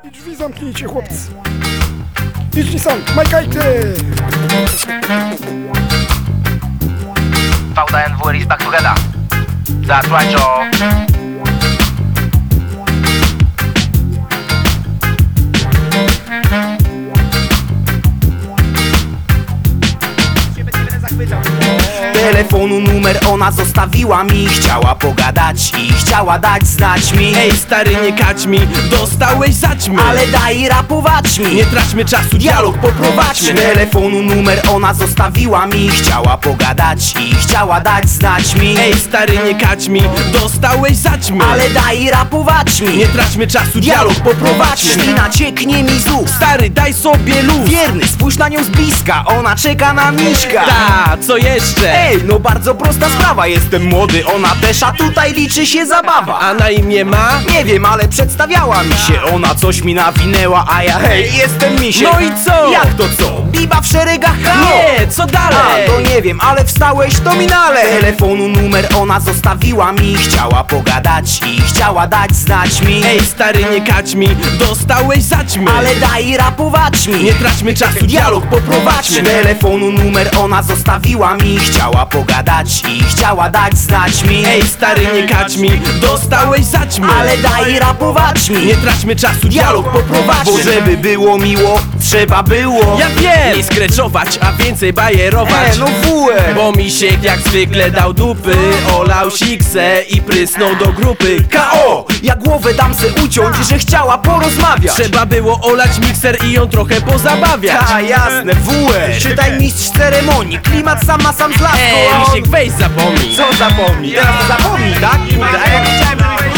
I drzwi zamknijcie, chłopcy. Idź sam, majkajcie! VDNWR is back together. That's right, y'all. Telefonu numer ona zostawiła mi. Chciała pogadać i chciała dać znać mi. Ej stary, nie kać mi, dostałeś zaćmy. Ale daj rapować mi, nie traćmy czasu, dialog poprowadźmy. Telefonu numer ona zostawiła mi. Chciała pogadać i chciała dać znać mi. Ej stary, nie kać mi, dostałeś zaćmy. Ale daj rapować mi, nie traćmy czasu, dialog poprowadźmy. Ślina cieknie mi z ust. Stary, daj sobie luz. Wierny, spójrz na nią z bliska, ona czeka na miśka. Ta, co jeszcze? Ej, no bardzo prosta sprawa. Jestem młody, ona też, a tutaj liczy się zabawa. A na imię ma? Nie wiem, ale przedstawiała mi się. Ona coś mi nawinęła, a ja hej, jestem misiek. No i co? Jak to co? Biba w szeregach KO. Nie, co dalej? A, to nie wiem, ale wstałeś, to minale. Telefonu numer ona zostawiła mi. Chciała pogadać i chciała dać znać mi. Ej stary, nie kać mi, dostałeś zaćmy. Ale daj rapować mi, nie traćmy czasu, dialog poprowadźmy. Telefonu numer ona zostawiła mi. Chciała pogadać i chciała dać znać mi. Ej stary, nie kać mi, dostałeś zaćmy. Ale daj rapować mi, nie traćmy czasu, dialog poprowadźmy. bo żeby było miło, trzeba było. Ja wiem! Nie skreczować, a więcej bajerować. no fułę. Bo misiek jak zwykle dał dupy, olał siksę i prysnął do grupy K.O. Ja głowę dam se uciąć, że chciała porozmawiać. Trzeba było olać mikser i ją trochę pozabawiać. Ta jasne, WE. Czytaj mistrz ceremonii, klimat sam na sam z laską. Ej, misiek, weź zapomnij. Co zapomnij? Teraz to zapomnij, tak? Kurde, a jak chciałem...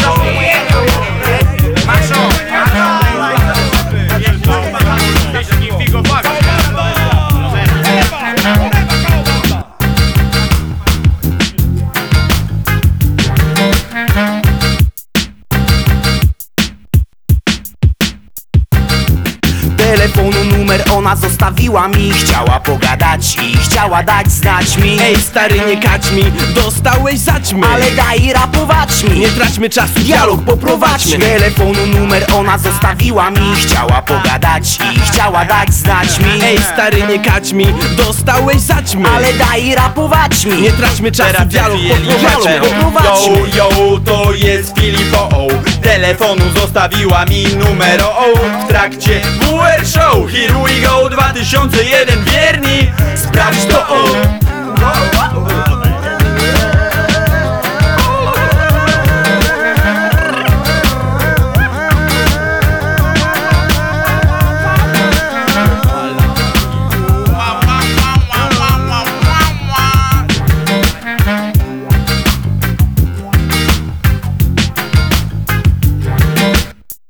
Telefonu numer ona zostawiła mi. Chciała pogadać i chciała dać znać mi. Ej stary, nie kać mi, dostałeś zaćmy. Ale daj rapować mi, nie traćmy czasu, dialog poprowadźmy. Telefonu numer ona zostawiła mi. Chciała pogadać i chciała dać znać mi. Ej stary, nie kać mi, dostałeś zaćmy. Ale daj rapować mi, nie traćmy czasu, dialog poprowadźmy. Yo, to jest Filipo. Telefonu zostawiła mi numer w trakcie WR Show. Here we go 2001, wierni, sprawdź to.